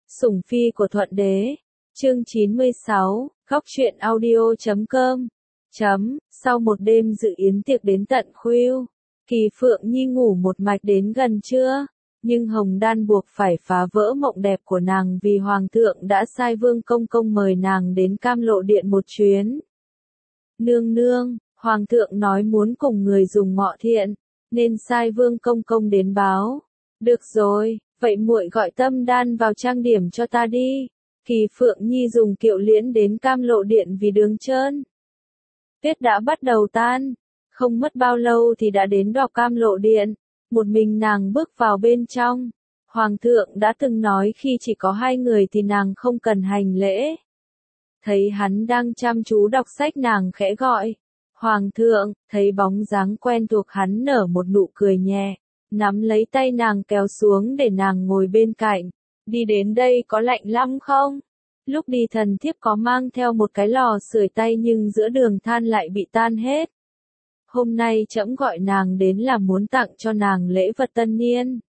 Sủng phi của Thuận Đế. Chương 96, góc truyện audio.com. Sau một đêm dự yến tiệc đến tận khuya, Kỳ Phượng Nhi ngủ một mạch đến gần trưa, nhưng Hồng Đan buộc phải phá vỡ mộng đẹp của nàng vì Hoàng thượng đã sai Vương Công Công mời nàng đến Cam Lộ Điện một chuyến. Nương nương, Hoàng thượng nói muốn cùng người dùng ngọ thiện, nên sai Vương Công Công đến báo. Được rồi, vậy muội gọi Tâm Đan vào trang điểm cho ta đi. Kỳ Phượng Nhi dùng kiệu liễn đến Cam Lộ Điện vì đường trơn. Tuyết đã bắt đầu tan, không mất bao lâu thì đã đến đọc Cam Lộ Điện, một mình nàng bước vào bên trong. Hoàng thượng đã từng nói khi chỉ có hai người thì nàng không cần hành lễ. Thấy hắn đang chăm chú đọc sách nàng khẽ gọi. Hoàng thượng, thấy bóng dáng quen thuộc hắn nở một nụ cười nhẹ, nắm lấy tay nàng kéo xuống để nàng ngồi bên cạnh. Đi đến đây có lạnh lắm không? Lúc đi thần thiếp có mang theo một cái lò sưởi tay nhưng giữa đường than lại bị tan hết. Hôm nay trẫm gọi nàng đến là muốn tặng cho nàng lễ vật tân niên.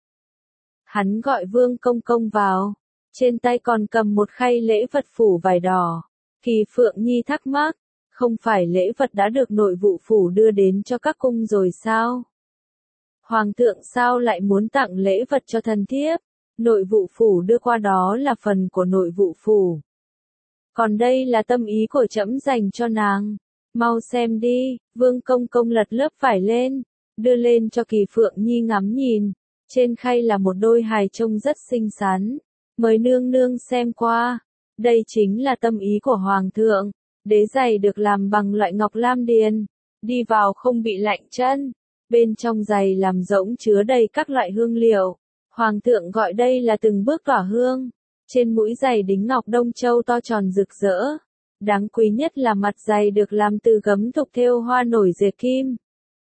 Hắn gọi Vương Công Công vào, trên tay còn cầm một khay lễ vật phủ vải đỏ. Kỳ Phượng Nhi thắc mắc, không phải lễ vật đã được nội vụ phủ đưa đến cho các cung rồi sao? Hoàng thượng sao lại muốn tặng lễ vật cho thần thiếp? Nội vụ phủ đưa qua đó là phần của nội vụ phủ. Còn đây là tâm ý của trẫm dành cho nàng. Mau xem đi. Vương Công Công lật lớp vải lên, đưa lên cho Kỳ Phượng Nhi ngắm nhìn. Trên khay là một đôi hài trông rất xinh xắn. Mời nương nương xem qua. Đây chính là tâm ý của Hoàng thượng. Đế giày được làm bằng loại ngọc lam điền, đi vào không bị lạnh chân. Bên trong giày làm rỗng chứa đầy các loại hương liệu. Hoàng thượng gọi đây là từng bước tỏa hương. Trên mũi giày đính ngọc Đông Châu to tròn rực rỡ. Đáng quý nhất là mặt giày được làm từ gấm thục thêu hoa nổi dệt kim.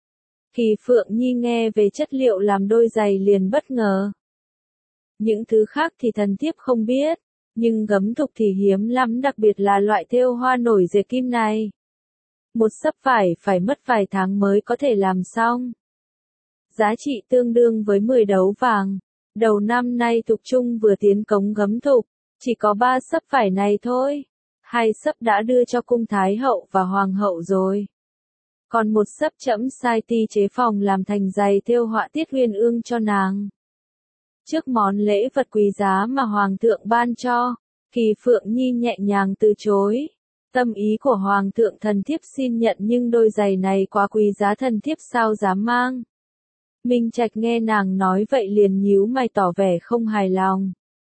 Kỳ Phượng Nhi nghe về chất liệu làm đôi giày liền bất ngờ. Những thứ khác thì thần thiếp không biết, nhưng gấm thục thì hiếm lắm, đặc biệt là loại thêu hoa nổi dệt kim này. Một xấp vải phải mất vài tháng mới có thể làm xong. Giá trị tương đương với 10 đấu vàng. Đầu năm nay Thục Trung vừa tiến cống gấm thục, chỉ có 3 xấp vải này thôi. 2 xấp đã đưa cho cung thái hậu và hoàng hậu rồi. Còn một xấp trẫm sai ty chế phòng làm thành giày thêu họa tiết uyên ương cho nàng. Trước món lễ vật quý giá mà hoàng thượng ban cho, Kỳ Phượng Nhi nhẹ nhàng từ chối. Tâm ý của hoàng thượng thần thiếp xin nhận, nhưng đôi giày này quá quý giá, thần thiếp sao dám mang. Minh Trạch nghe nàng nói vậy liền nhíu mày tỏ vẻ không hài lòng.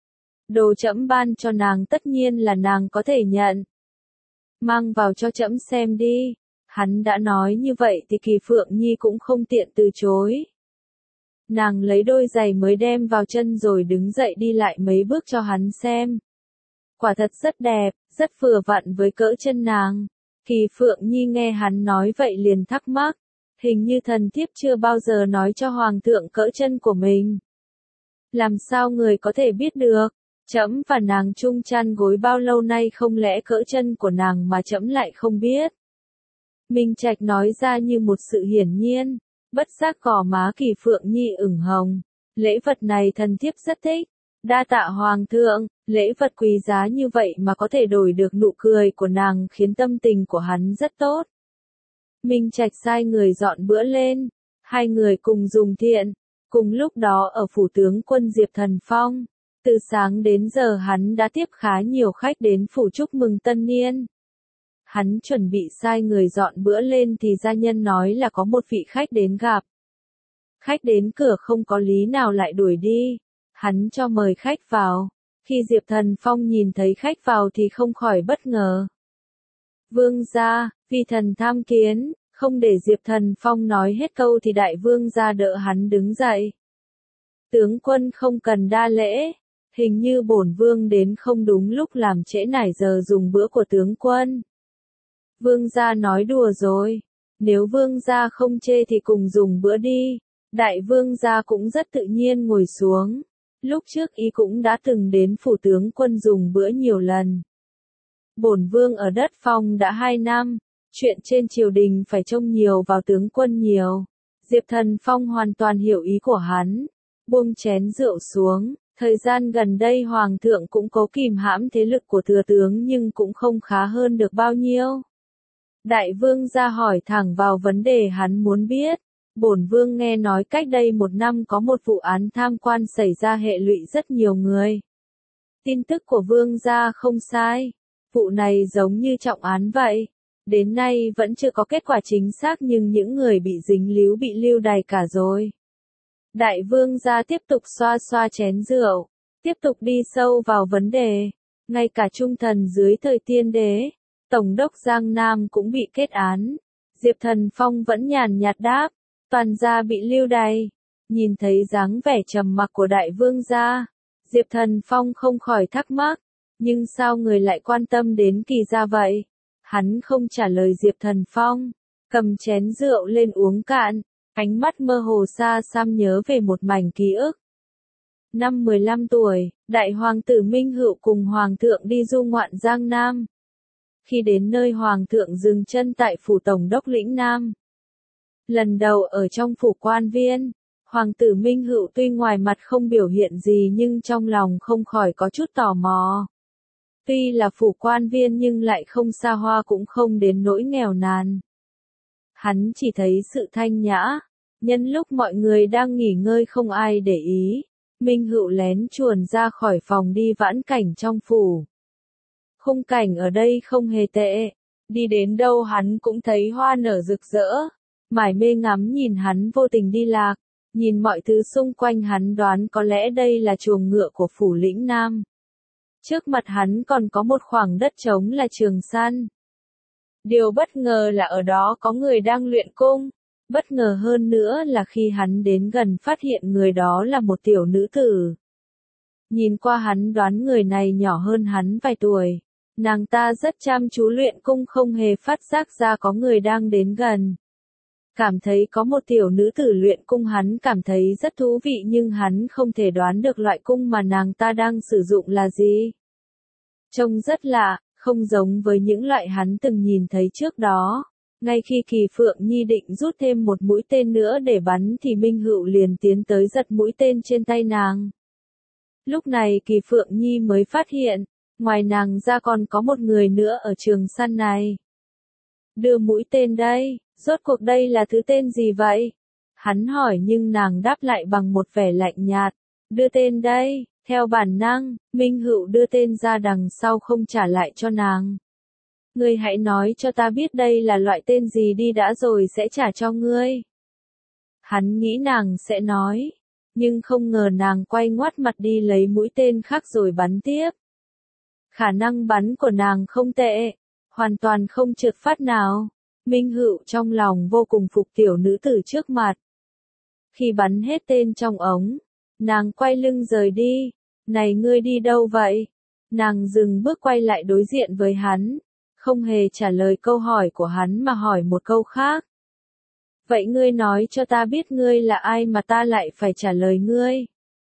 Đồ trẫm ban cho nàng tất nhiên là nàng có thể nhận. Mang vào cho trẫm xem đi. Hắn đã nói như vậy thì Kỳ Phượng Nhi cũng không tiện từ chối. Nàng lấy đôi giày mới đem vào chân rồi đứng dậy đi lại mấy bước cho hắn xem. Quả thật rất đẹp, rất vừa vặn với cỡ chân nàng. Kỳ Phượng Nhi nghe hắn nói vậy liền thắc mắc. Hình như thần thiếp chưa bao giờ nói cho hoàng thượng cỡ chân của mình. Làm sao người có thể biết được? Trẫm và nàng chung chăn gối bao lâu nay, không lẽ cỡ chân của nàng mà trẫm lại không biết? Minh Trạch nói ra như một sự hiển nhiên, bất giác gò má Kỳ Phượng Nhi ửng hồng. Lễ vật này thần thiếp rất thích. Đa tạ hoàng thượng, lễ vật quý giá như vậy mà có thể đổi được nụ cười của nàng khiến tâm tình của hắn rất tốt. Minh Trạch sai người dọn bữa lên, hai người cùng dùng thiện. Cùng lúc đó ở phủ tướng quân Diệp Thần Phong, từ sáng đến giờ hắn đã tiếp khá nhiều khách đến phủ chúc mừng tân niên. Hắn chuẩn bị sai người dọn bữa lên thì gia nhân nói là có một vị khách đến gặp. Khách đến cửa không có lý nào lại đuổi đi. Hắn cho mời khách vào. Khi Diệp Thần Phong nhìn thấy khách vào thì không khỏi bất ngờ. Vương gia, vì thần tham kiến. Không để Diệp Thần Phong nói hết câu thì đại vương gia đỡ hắn đứng dậy. Tướng quân không cần đa lễ. Hình như bổn vương đến không đúng lúc làm trễ nải giờ dùng bữa của tướng quân. Vương gia nói đùa rồi. Nếu vương gia không chê thì cùng dùng bữa đi. Đại vương gia cũng rất tự nhiên ngồi xuống. Lúc trước y cũng đã từng đến phủ tướng quân dùng bữa nhiều lần. Bổn vương ở đất Phong đã 2 năm. Chuyện trên triều đình phải trông nhiều vào tướng quân nhiều. Diệp Thần Phong hoàn toàn hiểu ý của hắn. Buông chén rượu xuống, Thời gian gần đây Hoàng thượng cũng cố kìm hãm thế lực của thừa tướng nhưng cũng không khá hơn được bao nhiêu. Đại vương ra hỏi thẳng vào vấn đề hắn muốn biết. Bổn vương nghe nói cách đây 1 năm có một vụ án tham quan xảy ra hệ lụy rất nhiều người. Tin tức của vương gia không sai. Vụ này giống như trọng án vậy. Đến nay vẫn chưa có kết quả chính xác nhưng những người bị dính líu bị lưu đày cả rồi. Đại vương gia tiếp tục xoa xoa chén rượu. Tiếp tục đi sâu vào vấn đề. Ngay cả trung thần dưới thời tiên đế, Tổng đốc Giang Nam cũng bị kết án. Diệp Thần Phong vẫn nhàn nhạt đáp. Toàn gia bị lưu đày. Nhìn thấy dáng vẻ trầm mặc của đại vương gia, Diệp Thần Phong không khỏi thắc mắc. Nhưng sao người lại quan tâm đến Kỳ gia vậy? Hắn không trả lời Diệp Thần Phong. Cầm chén rượu lên uống cạn. Ánh mắt mơ hồ xa xăm nhớ về một mảnh ký ức. Năm 15 tuổi, đại hoàng tử Minh Hựu cùng hoàng thượng đi du ngoạn Giang Nam. Khi đến nơi hoàng thượng dừng chân tại phủ tổng đốc lĩnh Nam. Lần đầu ở trong phủ quan viên, hoàng tử Minh Hựu tuy ngoài mặt không biểu hiện gì nhưng trong lòng không khỏi có chút tò mò. Tuy là phủ quan viên nhưng lại không xa hoa cũng không đến nỗi nghèo nàn. Hắn chỉ thấy sự thanh nhã. Nhân lúc mọi người đang nghỉ ngơi không ai để ý, Minh Hựu lén chuồn ra khỏi phòng đi vãn cảnh trong phủ. Khung cảnh ở đây không hề tệ, đi đến đâu hắn cũng thấy hoa nở rực rỡ. Mải mê ngắm nhìn hắn vô tình đi lạc, nhìn mọi thứ xung quanh hắn đoán có lẽ đây là chuồng ngựa của phủ lĩnh Nam. Trước mặt hắn còn có một khoảng đất trống là trường săn. Điều bất ngờ là ở đó có người đang luyện cung. Bất ngờ hơn nữa là khi hắn đến gần phát hiện người đó là một tiểu nữ tử. Nhìn qua hắn đoán người này nhỏ hơn hắn vài tuổi. Nàng ta rất chăm chú luyện cung không hề phát giác ra có người đang đến gần. Cảm thấy có một tiểu nữ tử luyện cung hắn cảm thấy rất thú vị nhưng hắn không thể đoán được loại cung mà nàng ta đang sử dụng là gì. Trông rất lạ, không giống với những loại hắn từng nhìn thấy trước đó. Ngay khi Kỳ Phượng Nhi định rút thêm một mũi tên nữa để bắn thì Minh Hựu liền tiến tới giật mũi tên trên tay nàng. Lúc này Kỳ Phượng Nhi mới phát hiện, ngoài nàng ra còn có một người nữa ở trường săn này. Đưa mũi tên đây, rốt cuộc đây là thứ tên gì vậy? Hắn hỏi nhưng nàng đáp lại bằng một vẻ lạnh nhạt. Đưa tên đây, theo bản năng, Minh Hựu đưa tên ra đằng sau không trả lại cho nàng. Ngươi hãy nói cho ta biết đây là loại tên gì đi đã rồi sẽ trả cho ngươi. Hắn nghĩ nàng sẽ nói, nhưng không ngờ nàng quay ngoắt mặt đi lấy mũi tên khác rồi bắn tiếp. Khả năng bắn của nàng không tệ, hoàn toàn không trượt phát nào. Minh Hựu trong lòng vô cùng phục tiểu nữ tử trước mặt. Khi bắn hết tên trong ống, nàng quay lưng rời đi. Này ngươi đi đâu vậy? Nàng dừng bước quay lại đối diện với hắn. Không hề trả lời câu hỏi của hắn mà hỏi một câu khác. Vậy ngươi nói cho ta biết ngươi là ai mà ta lại phải trả lời ngươi?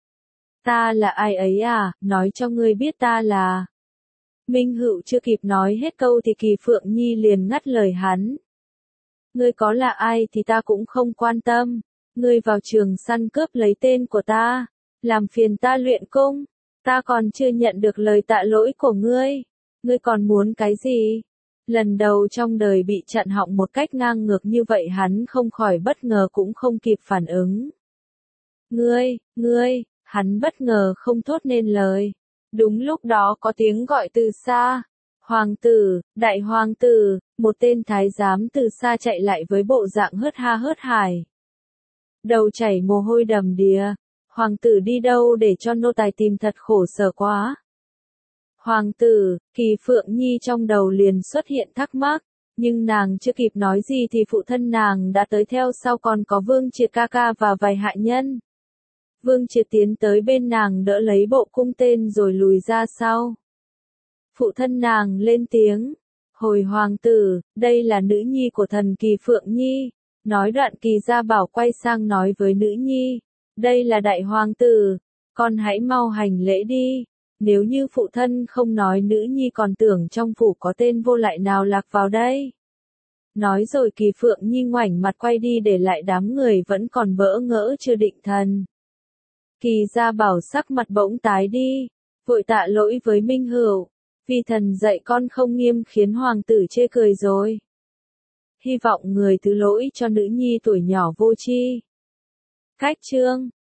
Ta là ai ấy à, nói cho ngươi biết ta là... Minh Hựu chưa kịp nói hết câu thì Kỳ Phượng Nhi liền ngắt lời hắn. Ngươi có là ai thì ta cũng không quan tâm. Ngươi vào trường săn cướp lấy tên của ta, làm phiền ta luyện cung. Ta còn chưa nhận được lời tạ lỗi của ngươi. Ngươi còn muốn cái gì? Lần đầu trong đời bị chặn họng một cách ngang ngược như vậy hắn không khỏi bất ngờ cũng không kịp phản ứng. Ngươi, hắn bất ngờ không thốt nên lời. Đúng lúc đó có tiếng gọi từ xa. Hoàng tử, đại hoàng tử, một tên thái giám từ xa chạy lại với bộ dạng hớt ha hớt hải. Đầu chảy mồ hôi đầm đìa. Hoàng tử đi đâu để cho nô tài tìm thật khổ sở quá. Hoàng tử, Kỳ Phượng Nhi trong đầu liền xuất hiện thắc mắc, nhưng nàng chưa kịp nói gì thì phụ thân nàng đã tới theo sau còn có Vương Triệt ca ca và vài hạ nhân. Vương Triệt tiến tới bên nàng đỡ lấy bộ cung tên rồi lùi ra sau. Phụ thân nàng lên tiếng, hồi hoàng tử, đây là nữ nhi của thần Kỳ Phượng Nhi. Nói đoạn Kỳ Gia Bảo quay sang nói với nữ nhi, đây là đại hoàng tử, con hãy mau hành lễ đi. Nếu như phụ thân không nói nữ nhi còn tưởng trong phủ có tên vô lại nào lạc vào đây. Nói rồi Kỳ Phượng Nhi ngoảnh mặt quay đi để lại đám người vẫn còn bỡ ngỡ chưa định thần. Kỳ Gia Bảo sắc mặt bỗng tái đi, vội tạ lỗi với Minh Hữu, vì thần dạy con không nghiêm khiến hoàng tử chê cười rồi. Hy vọng người thứ lỗi cho nữ nhi tuổi nhỏ vô tri. Khách chương